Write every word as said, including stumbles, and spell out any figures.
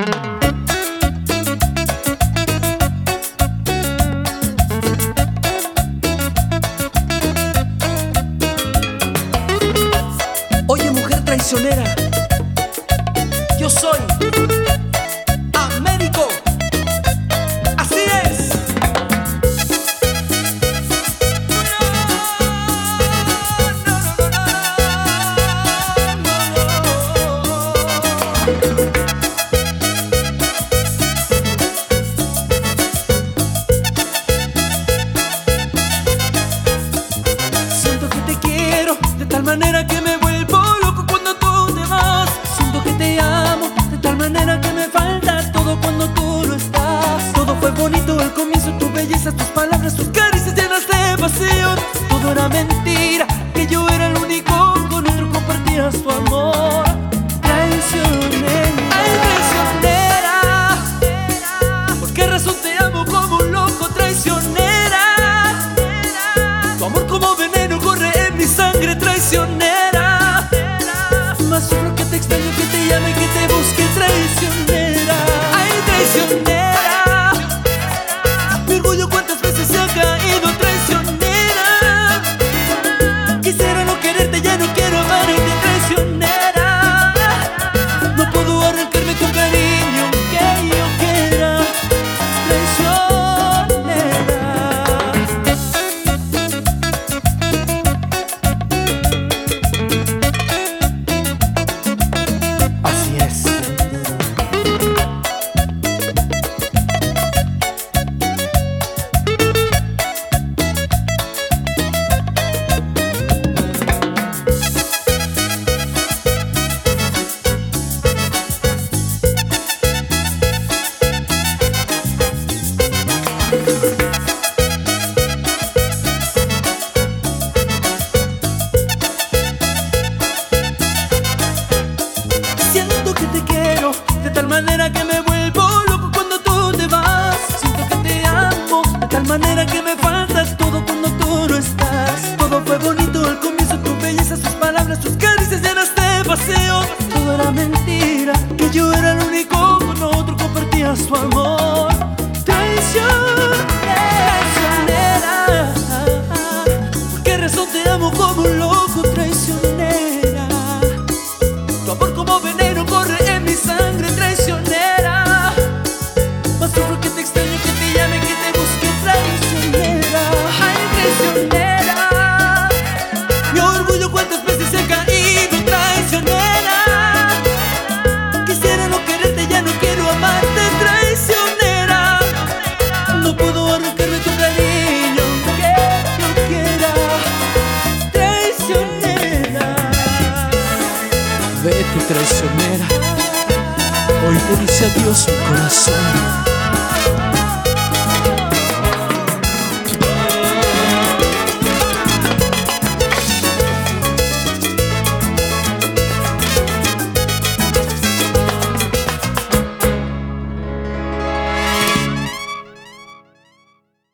Oye, mujer traicionera, yo soy Américo. Así es. Siento que te quiero de tal manera que me vuelvo loco cuando tú te vas. Siento que te amo de tal manera que me falta todo cuando tú no estás. Todo fue bonito al comienzo, tu belleza, tus palabras, tus caricias llenas de pasión. Todo era mentira, que yo era el único, con otro compartías tu amor. Traicionera, ay traicionera, ¿por qué razón te amo como un loco? Traicionera, tu amor como veneno corre en mi sangre. Traicionera, más sufro que te extraño, que te llame, que te busque. Traicionera, ay traicionera, mi orgullo cuántas veces se ha caído. Traicionera, quisiera no quererte, ya no quiero amarte. Traicionera, no puedo arrancarme tu cariño que yo quiera. Traicionera. Así es. Siento que te quiero de tal manera que me vuelvo loco cuando tú te vas. Siento que te amo de tal manera que me faltas todo cuando tú no estás. Todo fue bonito al comienzo, tu belleza, tus palabras, tus caricias llenas de paseo. Todo era mentira, que yo era el único, con otro compartías tu amor. Traicionera, traicionera, ¿por qué razón te amo como un loco? Traicionera, tu amor como veneno corre en mi sangre. Traicionera, más sufro que te extraño, que te llame, que te busque. Traicionera, ay traicionera, mi orgullo cuántas veces se ha caído. Traicionera, quisiera no quererte, ya no quiero amarte. Traicionera, no puedo arrancarme tu cariño que yo quiera. Traicionera, vete traicionera, hoy te dice adiós mi corazón.